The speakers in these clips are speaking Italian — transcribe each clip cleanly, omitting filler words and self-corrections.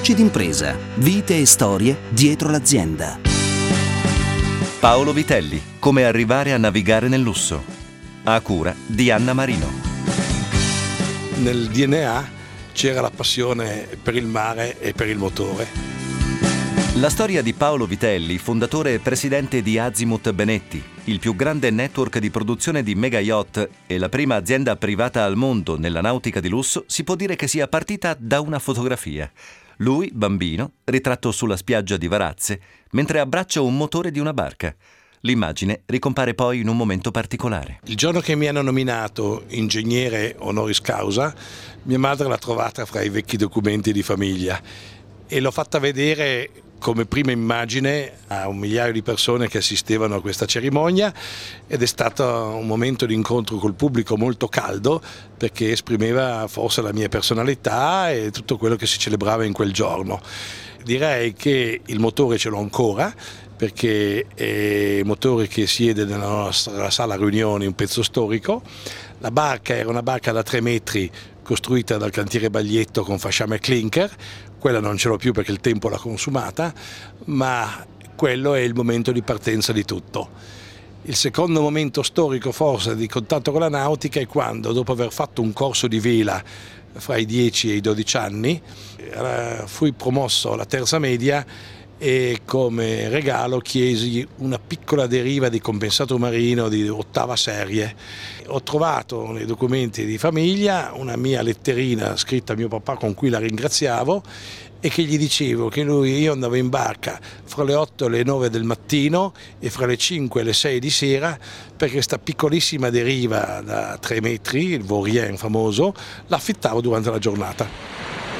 Voci d'impresa, vite e storie dietro l'azienda. Paolo Vitelli, come arrivare a navigare nel lusso. A cura di Anna Marino. Nel DNA c'era la passione per il mare e per il motore. La storia di Paolo Vitelli, fondatore e presidente di Azimut Benetti, il più grande network di produzione di mega yacht e la prima azienda privata al mondo nella nautica di lusso, si può dire che sia partita da una fotografia. Lui, bambino, ritratto sulla spiaggia di Varazze, mentre abbraccia un motore di una barca. L'immagine ricompare poi in un momento particolare. Il giorno che mi hanno nominato ingegnere honoris causa, mia madre l'ha trovata fra i vecchi documenti di famiglia e l'ho fatta vedere come prima immagine a 1 migliaio di persone che assistevano a questa cerimonia, ed è stato un momento di incontro col pubblico molto caldo, perché esprimeva forse la mia personalità e tutto quello che si celebrava in quel giorno. Direi che il motore ce l'ho ancora, perché è il motore che siede nella nostra sala riunioni, un pezzo storico. La barca era una barca da 3 metri costruita dal cantiere Baglietto con fasciame clinker. Quella non ce l'ho più perché il tempo l'ha consumata, ma quello è il momento di partenza di tutto. Il secondo momento storico forse di contatto con la nautica è quando, dopo aver fatto un corso di vela fra i 10 e i 12 anni, fui promosso alla terza media e come regalo chiesi una piccola deriva di compensato marino di 8ª serie. Ho trovato nei documenti di famiglia una mia letterina scritta a mio papà con cui la ringraziavo e che gli dicevo che io andavo in barca fra le 8 e le 9 del mattino e fra le 5 e le 6 di sera, perché questa piccolissima deriva da 3 metri, il Vaurien famoso, l'affittavo durante la giornata.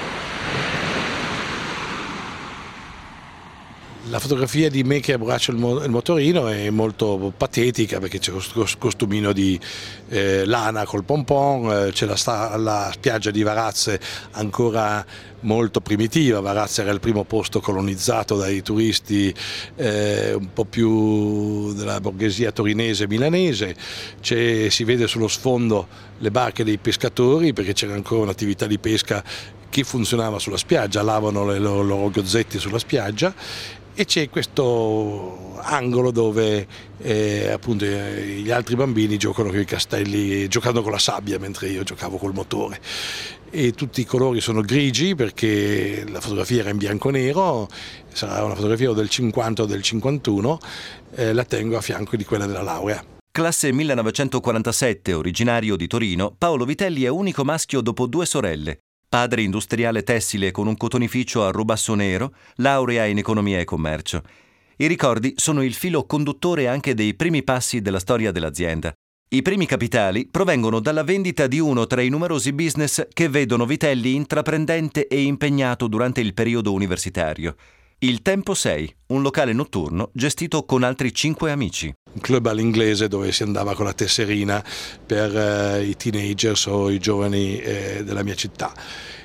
La fotografia di me che abbraccio il motorino è molto patetica, perché c'è questo costumino di lana col pompon, c'è la spiaggia di Varazze ancora molto primitiva. Varazze era il primo posto colonizzato dai turisti un po' più della borghesia torinese e milanese. Si vede sullo sfondo le barche dei pescatori, perché c'era ancora un'attività di pesca che funzionava sulla spiaggia, lavano i loro gozzetti sulla spiaggia. E c'è questo angolo dove appunto gli altri bambini giocano con i castelli, giocando con la sabbia, mentre io giocavo col motore. E tutti i colori sono grigi, perché la fotografia era in bianco e nero, sarà una fotografia o del 50 o del 51, la tengo a fianco di quella della laurea. Classe 1947, originario di Torino, Paolo Vitelli è unico maschio dopo 2 sorelle. Padre industriale tessile con un cotonificio a Rubassonero, laurea in economia e commercio. I ricordi sono il filo conduttore anche dei primi passi della storia dell'azienda. I primi capitali provengono dalla vendita di uno tra i numerosi business che vedono Vitelli intraprendente e impegnato durante il periodo universitario. Il Tempo 6, un locale notturno gestito con altri 5 amici. Un club all'inglese dove si andava con la tesserina per i teenagers o i giovani della mia città.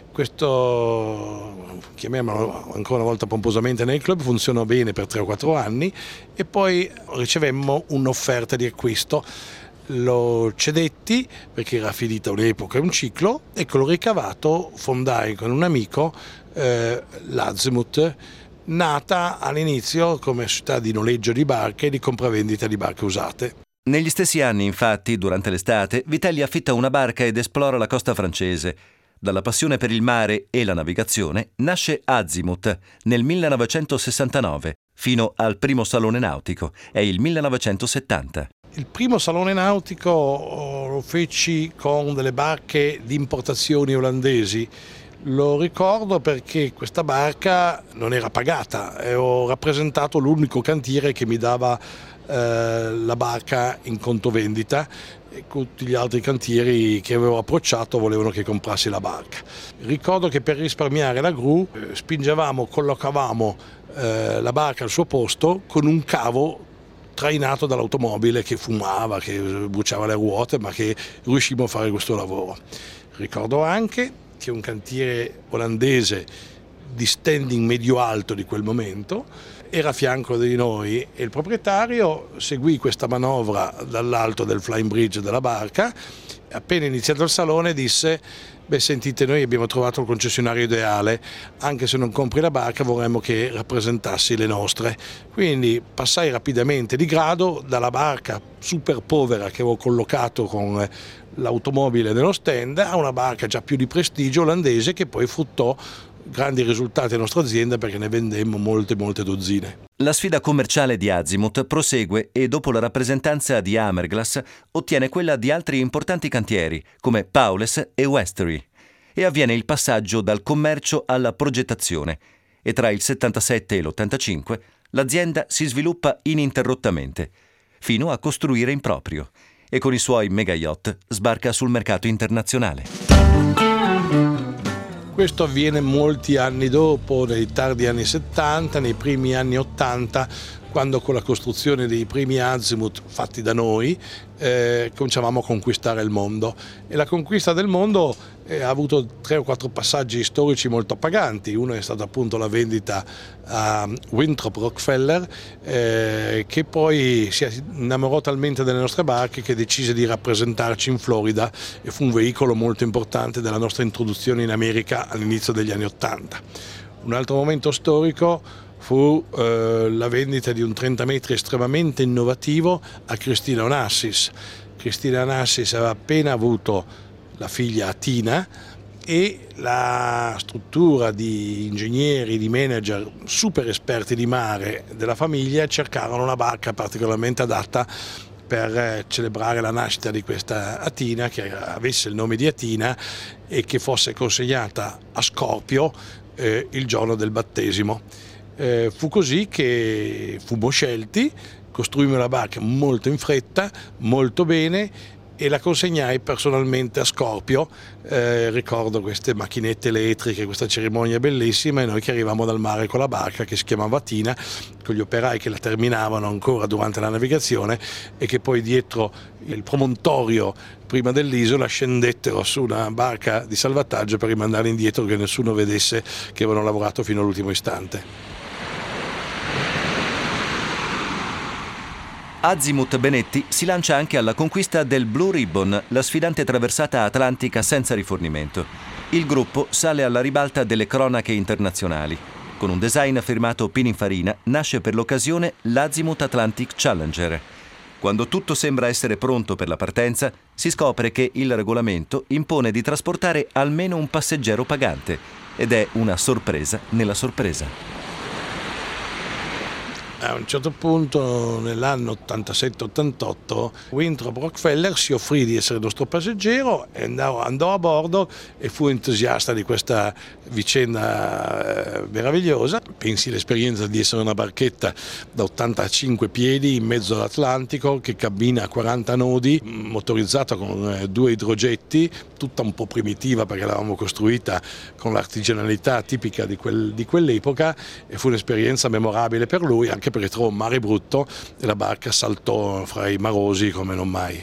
Questo, chiamiamolo ancora una volta pomposamente, nel club funzionò bene per 3 o 4 anni e poi ricevemmo un'offerta di acquisto. Lo cedetti perché era finita un'epoca e un ciclo, e con il ricavato fondai con un amico l'Azimut, nata all'inizio come società di noleggio di barche e di compravendita di barche usate. Negli stessi anni, infatti, durante l'estate, Vitelli affitta una barca ed esplora la costa francese. Dalla passione per il mare e la navigazione nasce Azimut nel 1969, fino al primo salone nautico, è il 1970. Il primo salone nautico lo feci con delle barche di importazioni olandesi. Lo ricordo perché questa barca non era pagata e ho rappresentato l'unico cantiere che mi dava la barca in conto vendita, e tutti gli altri cantieri che avevo approcciato volevano che comprassi la barca. Ricordo che per risparmiare la gru collocavamo la barca al suo posto con un cavo trainato dall'automobile che fumava, che bruciava le ruote, ma che riuscimmo a fare questo lavoro. Ricordo anche che un cantiere olandese di standing medio-alto di quel momento era a fianco di noi e il proprietario seguì questa manovra dall'alto del flying bridge della barca. Appena iniziato il salone disse: beh, sentite, noi abbiamo trovato il concessionario ideale, anche se non compri la barca vorremmo che rappresentassi le nostre. Quindi passai rapidamente di grado dalla barca super povera che avevo collocato con l'automobile nello stand a una barca già più di prestigio olandese, che poi fruttò grandi risultati alla nostra azienda perché ne vendemmo molte dozzine. La sfida commerciale di Azimut prosegue e dopo la rappresentanza di Amerglass ottiene quella di altri importanti cantieri come Powles e Westery e avviene il passaggio dal commercio alla progettazione e tra il 77 e l'85 l'azienda si sviluppa ininterrottamente fino a costruire in proprio e con i suoi mega yacht sbarca sul mercato internazionale. Questo avviene molti anni dopo, nei tardi anni 70, nei primi anni 80, quando con la costruzione dei primi Azimut fatti da noi cominciavamo a conquistare il mondo. E la conquista del mondo ha avuto 3 o 4 passaggi storici molto appaganti. Uno è stato appunto la vendita a Winthrop Rockefeller, che poi si innamorò talmente delle nostre barche che decise di rappresentarci in Florida e fu un veicolo molto importante della nostra introduzione in America all'inizio degli anni 80. Un altro momento storico fu la vendita di un 30 metri estremamente innovativo a Christina Onassis. Christina Onassis aveva appena avuto la figlia Tina e la struttura di ingegneri, di manager super esperti di mare della famiglia cercarono una barca particolarmente adatta per celebrare la nascita di questa Atina, che avesse il nome di Atina e che fosse consegnata a Scorpio il giorno del battesimo. Fu così che fummo scelti, costruimmo la barca molto in fretta, molto bene e la consegnai personalmente a Scorpio. Ricordo queste macchinette elettriche, questa cerimonia bellissima e noi che arrivavamo dal mare con la barca che si chiamava Tina, con gli operai che la terminavano ancora durante la navigazione e che poi dietro il promontorio prima dell'isola scendettero su una barca di salvataggio per rimandarli indietro, che nessuno vedesse che avevano lavorato fino all'ultimo istante. Azimut Benetti si lancia anche alla conquista del Blue Ribbon, la sfidante traversata atlantica senza rifornimento. Il gruppo sale alla ribalta delle cronache internazionali. Con un design firmato Pininfarina nasce per l'occasione l'Azimut Atlantic Challenger. Quando tutto sembra essere pronto per la partenza, si scopre che il regolamento impone di trasportare almeno un passeggero pagante ed è una sorpresa nella sorpresa. A un certo punto, nell'anno 87-88, Winthrop Rockefeller si offrì di essere nostro passeggero e andò a bordo e fu entusiasta di questa vicenda meravigliosa. Pensi l'esperienza di essere una barchetta da 85 piedi in mezzo all'Atlantico che cammina a 40 nodi, motorizzata con 2 idrogetti, tutta un po' primitiva perché l'avevamo costruita con l'artigianalità tipica di quell'epoca, e fu un'esperienza memorabile per lui, anche perché trovò un mare brutto e la barca saltò fra i marosi come non mai.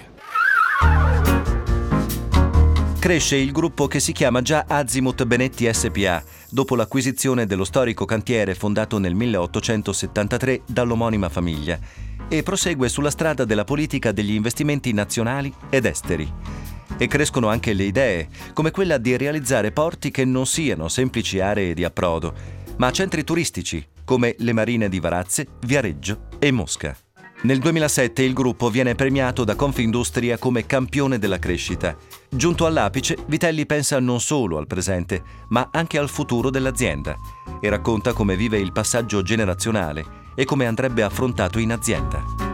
Cresce il gruppo che si chiama già Azimut Benetti SpA, dopo l'acquisizione dello storico cantiere fondato nel 1873 dall'omonima famiglia, e prosegue sulla strada della politica degli investimenti nazionali ed esteri. E crescono anche le idee, come quella di realizzare porti che non siano semplici aree di approdo, ma centri turistici, come le marine di Varazze, Viareggio e Mosca. Nel 2007 il gruppo viene premiato da Confindustria come campione della crescita. Giunto all'apice, Vitelli pensa non solo al presente, ma anche al futuro dell'azienda e racconta come vive il passaggio generazionale e come andrebbe affrontato in azienda.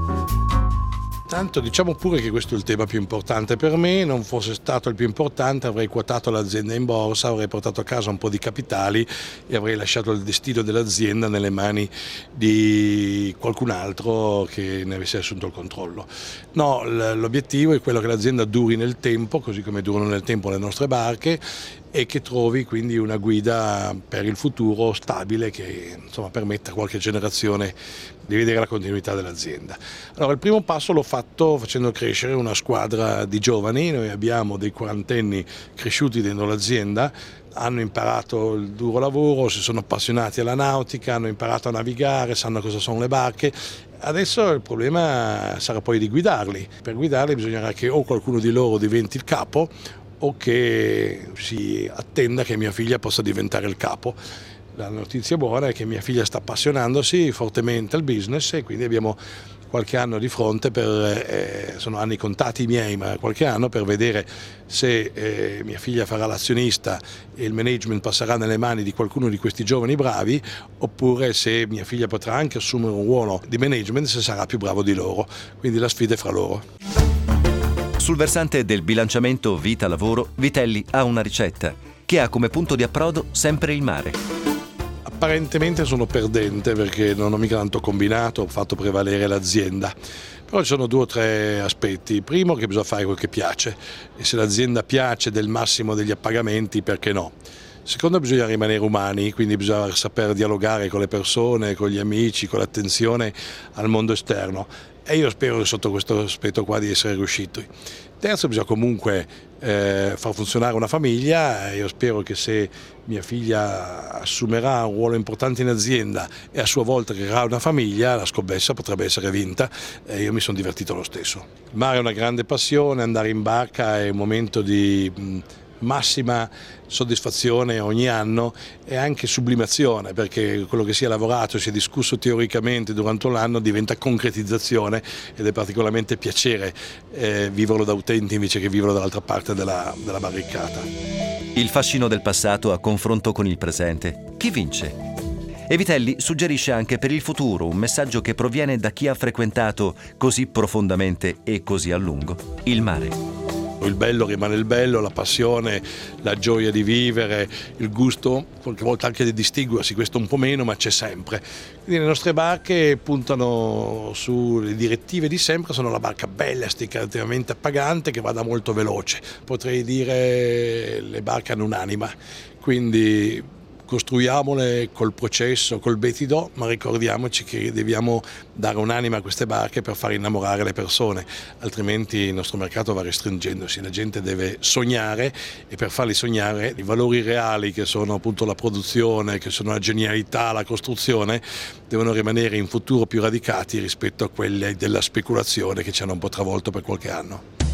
Tanto diciamo pure che questo è il tema più importante per me. Non fosse stato il più importante avrei quotato l'azienda in borsa, avrei portato a casa un po' di capitali e avrei lasciato il destino dell'azienda nelle mani di qualcun altro che ne avesse assunto il controllo. No, l'obiettivo è quello che l'azienda duri nel tempo, così come durano nel tempo le nostre barche, e che trovi quindi una guida per il futuro stabile che permetta a qualche generazione di vedere la continuità dell'azienda. Allora il primo passo l'ho fatto facendo crescere una squadra di giovani. Noi abbiamo dei quarantenni cresciuti dentro l'azienda, hanno imparato il duro lavoro, si sono appassionati alla nautica, hanno imparato a navigare, sanno cosa sono le barche. Adesso il problema sarà poi di guidarli. Per guidarli bisognerà che o qualcuno di loro diventi il capo o che si attenda che mia figlia possa diventare il capo. La notizia buona è che mia figlia sta appassionandosi fortemente al business e quindi abbiamo qualche anno di fronte, sono anni contati miei, ma qualche anno per vedere se mia figlia farà l'azionista e il management passerà nelle mani di qualcuno di questi giovani bravi, oppure se mia figlia potrà anche assumere un ruolo di management se sarà più bravo di loro. Quindi la sfida è fra loro. Sul versante del bilanciamento vita-lavoro, Vitelli ha una ricetta che ha come punto di approdo sempre il mare. Apparentemente sono perdente perché non ho mica tanto combinato, ho fatto prevalere l'azienda. Però ci sono 2 o 3 aspetti. Il primo, che bisogna fare quel che piace, e se l'azienda piace del massimo degli appagamenti, perché no? Secondo, bisogna rimanere umani, quindi bisogna saper dialogare con le persone, con gli amici, con l'attenzione al mondo esterno. E io spero sotto questo aspetto qua di essere riusciti. Terzo, bisogna comunque far funzionare una famiglia. Io spero che se mia figlia assumerà un ruolo importante in azienda e a sua volta creerà una famiglia, la scommessa potrebbe essere vinta e io mi sono divertito lo stesso. Il mare è una grande passione, andare in barca è un momento di massima soddisfazione ogni anno e anche sublimazione, perché quello che si è lavorato, si è discusso teoricamente durante l'anno diventa concretizzazione ed è particolarmente piacere viverlo da utenti invece che viverlo dall'altra parte della barricata. Il fascino del passato a confronto con il presente. Chi vince? E Vitelli suggerisce anche per il futuro un messaggio che proviene da chi ha frequentato così profondamente e così a lungo il mare. Il bello rimane il bello, la passione, la gioia di vivere, il gusto, qualche volta anche di distinguersi, questo un po' meno, ma c'è sempre. Quindi le nostre barche puntano sulle direttive di sempre, sono la barca bella, sticativamente appagante, che vada molto veloce. Potrei dire le barche hanno un'anima, quindi costruiamole col processo, col betido, ma ricordiamoci che dobbiamo dare un'anima a queste barche per far innamorare le persone, altrimenti il nostro mercato va restringendosi. La gente deve sognare e per farli sognare i valori reali, che sono appunto la produzione, che sono la genialità, la costruzione, devono rimanere in futuro più radicati rispetto a quelli della speculazione che ci hanno un po' travolto per qualche anno.